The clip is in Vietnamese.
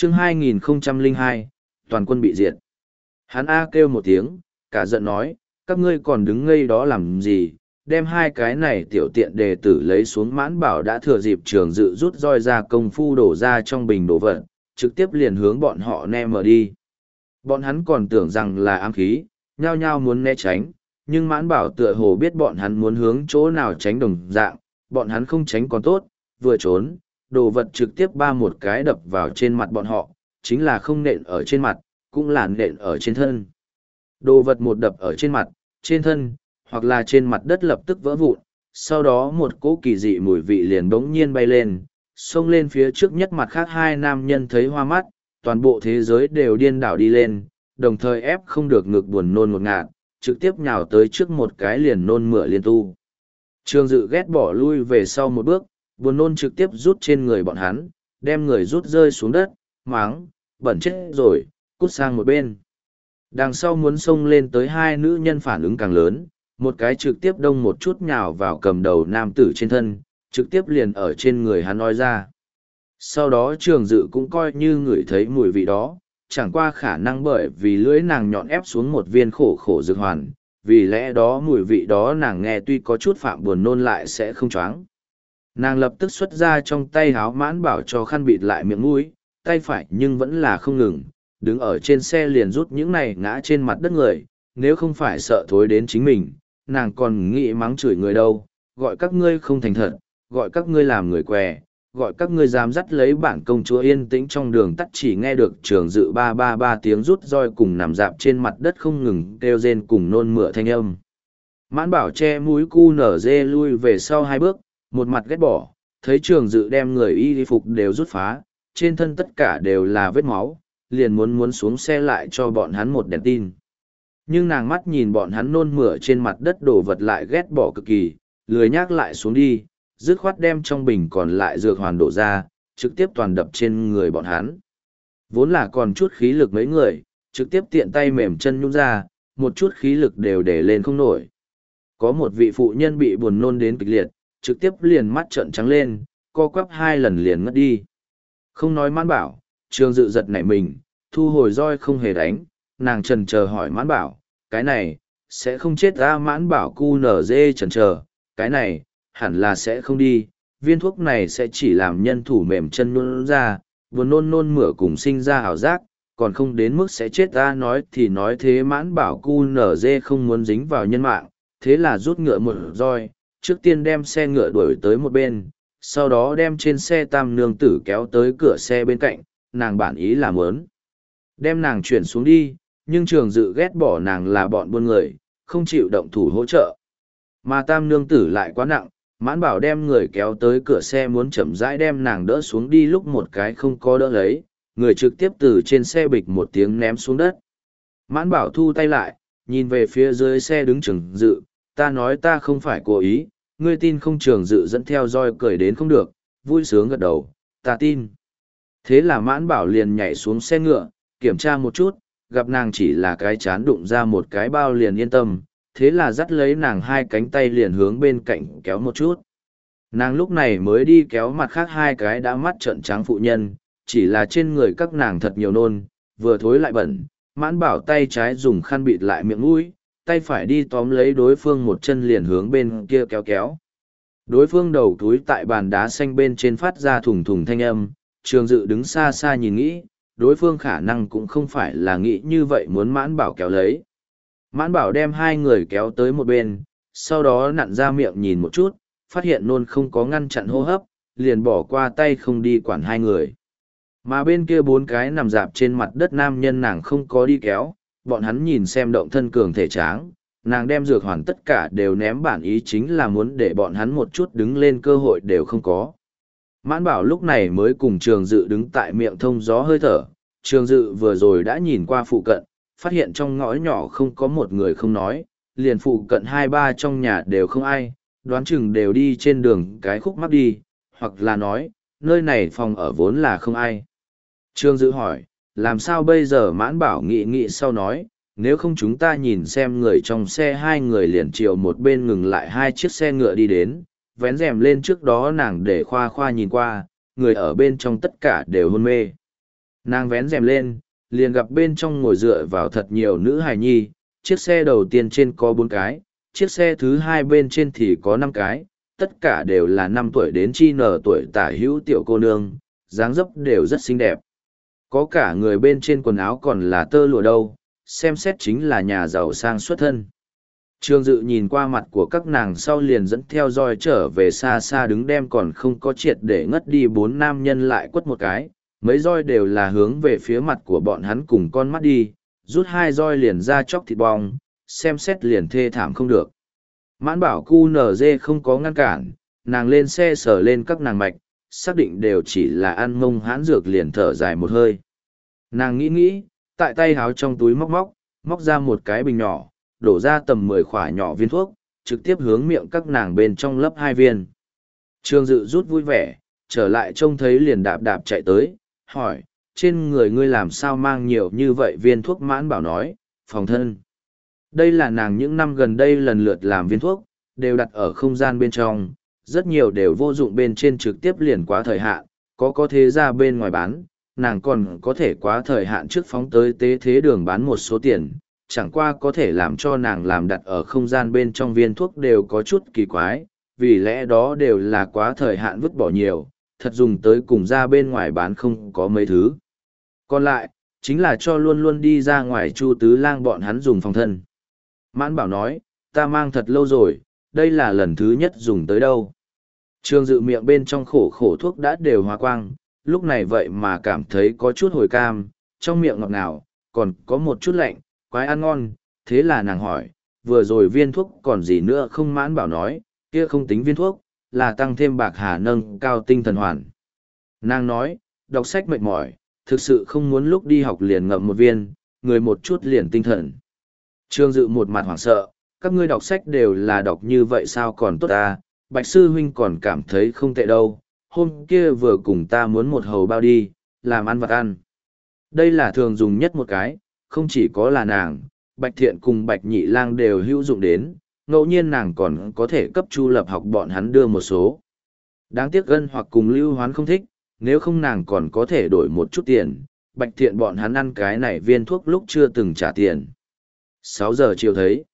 Chương 2002, toàn quân bị diệt. Hắn A kêu một tiếng, cả giận nói, các ngươi còn đứng ngây đó làm gì, đem hai cái này tiểu tiện đề tử lấy xuống. Mãn Bảo đã thừa dịp Trường Dự rút roi ra công phu đổ ra trong bình đổ vật, trực tiếp liền hướng bọn họ ném mở đi. Bọn hắn còn tưởng rằng là ám khí, nhao nhao muốn né tránh, nhưng Mãn Bảo tựa hồ biết bọn hắn muốn hướng chỗ nào tránh đồng dạng, bọn hắn không tránh còn tốt, vừa trốn, đồ vật trực tiếp ba một cái đập vào trên mặt bọn họ, chính là không nện ở trên mặt, cũng là nện ở trên thân. Đồ vật một đập ở trên mặt, trên thân, hoặc là trên mặt đất lập tức vỡ vụn, sau đó một cỗ kỳ dị mùi vị liền bỗng nhiên bay lên, xông lên phía trước nhất. Mặt khác hai nam nhân thấy hoa mắt, toàn bộ thế giới đều điên đảo đi lên, đồng thời ép không được ngực buồn nôn ngột ngạt, trực tiếp nhào tới trước một cái liền nôn mửa liên tu. Trường Dự ghét bỏ lui về sau một bước, buồn nôn trực tiếp rút trên người bọn hắn, đem người rút rơi xuống đất, máng, bẩn chết rồi, cút sang một bên. Đằng sau muốn xông lên tới hai nữ nhân phản ứng càng lớn, một cái trực tiếp đông một chút nhào vào cầm đầu nam tử trên thân, trực tiếp liền ở trên người hắn nói ra. Sau đó Trường Dự cũng coi như ngửi thấy mùi vị đó, chẳng qua khả năng bởi vì lưỡi nàng nhọn ép xuống một viên khổ khổ dược hoàn, vì lẽ đó mùi vị đó nàng nghe tuy có chút phạm buồn nôn lại sẽ không choáng. Nàng lập tức xuất ra trong tay háo Mãn Bảo cho khăn bịt lại miệng mũi, tay phải nhưng vẫn là không ngừng, đứng ở trên xe liền rút những này ngã trên mặt đất người, nếu không phải sợ thối đến chính mình, nàng còn nghĩ mắng chửi người đâu, gọi các ngươi không thành thật, gọi các ngươi làm người què, gọi các ngươi dám dắt lấy bản công chúa yên tĩnh. Trong đường tắt chỉ nghe được Trường Dự ba ba ba tiếng rút roi cùng nằm dạp trên mặt đất không ngừng kêu rên cùng nôn mửa thanh âm. Mãn Bảo che mũi cu nở dê lui về sau hai bước, một mặt ghét bỏ, thấy Trường Dự đem người y phục đều rút phá, trên thân tất cả đều là vết máu, liền muốn xuống xe lại cho bọn hắn một đèn tin. Nhưng nàng mắt nhìn bọn hắn nôn mửa trên mặt đất đổ vật lại ghét bỏ cực kỳ, lười nhác lại xuống đi, dứt khoát đem trong bình còn lại dược hoàn đổ ra, trực tiếp toàn đập trên người bọn hắn. Vốn là còn chút khí lực mấy người, trực tiếp tiện tay mềm chân nhún ra, một chút khí lực đều để lên không nổi. Có một vị phụ nhân bị buồn nôn đến kịch liệt, trực tiếp liền mắt trợn trắng lên, co quắp hai lần liền ngất đi. Không nói Mãn Bảo, Trường Dự giật nảy mình, thu hồi roi không hề đánh, nàng trần chờ hỏi Mãn Bảo, cái này, sẽ không chết ra. Mãn Bảo cu nở dê trần chờ, cái này, hẳn là sẽ không đi, viên thuốc này sẽ chỉ làm nhân thủ mềm chân nôn ra, vừa nôn mửa cùng sinh ra ảo giác, còn không đến mức sẽ chết ra. Nói thì nói thế, Mãn Bảo cu nở dê không muốn dính vào nhân mạng, thế là rút ngựa một roi, trước tiên đem xe ngựa đuổi tới một bên, sau đó đem trên xe tam nương tử kéo tới cửa xe bên cạnh, nàng bản ý là muốn đem nàng chuyển xuống đi, nhưng Trường Dự ghét bỏ nàng là bọn buôn người, không chịu động thủ hỗ trợ. Mà tam nương tử lại quá nặng, Mãn Bảo đem người kéo tới cửa xe muốn chậm rãi đem nàng đỡ xuống đi, lúc một cái không có đỡ lấy, người trực tiếp từ trên xe bịch một tiếng ném xuống đất. Mãn Bảo thu tay lại, nhìn về phía dưới xe đứng Trường Dự, ta nói ta không phải cố ý, ngươi tin không? Trường Dự dẫn theo roi cười đến không được, vui sướng gật đầu, ta tin. Thế là Mãn Bảo liền nhảy xuống xe ngựa, kiểm tra một chút, gặp nàng chỉ là cái chán đụng ra một cái bao liền yên tâm, thế là dắt lấy nàng hai cánh tay liền hướng bên cạnh kéo một chút. Nàng lúc này mới đi kéo mặt khác hai cái đã mắt trợn trắng phụ nhân, chỉ là trên người các nàng thật nhiều nôn, vừa thối lại bẩn. Mãn Bảo tay trái dùng khăn bịt lại miệng mũi, tay phải đi tóm lấy đối phương một chân liền hướng bên kia kéo kéo. Đối phương đầu túi tại bàn đá xanh bên trên phát ra thùng thùng thanh âm, Trường Dự đứng xa xa nhìn nghĩ, đối phương khả năng cũng không phải là nghĩ như vậy muốn Mãn Bảo kéo lấy. Mãn Bảo đem hai người kéo tới một bên, sau đó nặn ra miệng nhìn một chút, phát hiện nôn không có ngăn chặn hô hấp, liền bỏ qua tay không đi quản hai người. Mà bên kia bốn cái nằm dạp trên mặt đất nam nhân nàng không có đi kéo, bọn hắn nhìn xem động thân cường thể tráng, nàng đem dược hoàn tất cả đều ném, bản ý chính là muốn để bọn hắn một chút đứng lên cơ hội đều không có. Mãn Bảo lúc này mới cùng Trường Dự đứng tại miệng thông gió hơi thở, Trường Dự vừa rồi đã nhìn qua phụ cận, phát hiện trong ngõ nhỏ không có một người không nói, liền phụ cận hai ba trong nhà đều không ai, đoán chừng đều đi trên đường cái khúc mắc đi, hoặc là nói, nơi này phòng ở vốn là không ai. Trường Dự hỏi, làm sao bây giờ? Mãn Bảo nghĩ nghĩ sau nói, nếu không chúng ta nhìn xem người trong xe. Hai người liền chiều một bên ngừng lại hai chiếc xe ngựa đi đến, vén rèm lên, trước đó nàng để khoa khoa nhìn qua, người ở bên trong tất cả đều hôn mê. Nàng vén rèm lên, liền gặp bên trong ngồi dựa vào thật nhiều nữ hài nhi, chiếc xe đầu tiên trên có 4 cái, chiếc xe thứ hai bên trên thì có 5 cái, tất cả đều là 5 tuổi đến chi nở tuổi tả hữu tiểu cô nương, dáng dấp đều rất xinh đẹp. Có cả người bên trên quần áo còn là tơ lụa đâu, xem xét chính là nhà giàu sang xuất thân. Trương Dự nhìn qua mặt của các nàng sau liền dẫn theo roi trở về xa xa đứng đem còn không có triệt để ngất đi 4 nam nhân lại quất một cái, mấy roi đều là hướng về phía mặt của bọn hắn cùng con mắt đi, rút 2 roi liền ra chóc thịt bong, xem xét liền thê thảm không được. Mãn bảo cu nở dê không có ngăn cản, nàng lên xe sờ lên các nàng mạch, xác định đều chỉ là ăn mông hãn dược liền thở dài một hơi. Nàng nghĩ, tại tay háo trong túi móc ra một cái bình nhỏ, đổ ra tầm 10 khỏa nhỏ viên thuốc, trực tiếp hướng miệng các nàng bên trong lấp 2 viên. Trương Dự rút vui vẻ, trở lại trông thấy liền đạp đạp chạy tới, hỏi, trên người ngươi làm sao mang nhiều như vậy viên thuốc? Mãn bảo nói, phòng thân. Đây là nàng những năm gần đây lần lượt làm viên thuốc, đều đặt ở không gian bên trong, rất nhiều đều vô dụng bên trên trực tiếp liền quá thời hạn, có thế ra bên ngoài bán, nàng còn có thể quá thời hạn trước phóng tới tế thế đường bán một số tiền, chẳng qua có thể làm cho nàng làm đặt ở không gian bên trong viên thuốc đều có chút kỳ quái, vì lẽ đó đều là quá thời hạn vứt bỏ nhiều, thật dùng tới cùng ra bên ngoài bán không có mấy thứ. Còn lại, chính là cho luôn luôn đi ra ngoài Chu Tứ Lang bọn hắn dùng phòng thân. Mãn bảo nói, ta mang thật lâu rồi, đây là lần thứ nhất dùng tới đâu. Trương Dự miệng bên trong khổ thuốc đã đều hóa quang, lúc này vậy mà cảm thấy có chút hồi cam, trong miệng ngọt ngào, còn có một chút lạnh, quái ăn ngon, thế là nàng hỏi, vừa rồi viên thuốc còn gì nữa không? Mãn bảo nói, kia không tính viên thuốc, là tăng thêm bạc hà nâng cao tinh thần hoàn. Nàng nói, đọc sách mệt mỏi, thực sự không muốn lúc đi học liền ngậm một viên, người một chút liền tinh thần. Trương Dự một mặt hoảng sợ, các ngươi đọc sách đều là đọc như vậy sao còn tốt ta, Bạch Sư Huynh còn cảm thấy không tệ đâu, hôm kia vừa cùng ta muốn một hầu bao đi, làm ăn vặt ăn. Đây là thường dùng nhất một cái, không chỉ có là nàng, Bạch Thiện cùng Bạch Nhị Lang đều hữu dụng đến, ngẫu nhiên nàng còn có thể cấp Chu Lập học bọn hắn đưa một số. Đáng tiếc Gân hoặc cùng Lưu Hoán không thích, nếu không nàng còn có thể đổi một chút tiền, Bạch Thiện bọn hắn ăn cái này viên thuốc lúc chưa từng trả tiền. 6 giờ chiều thấy.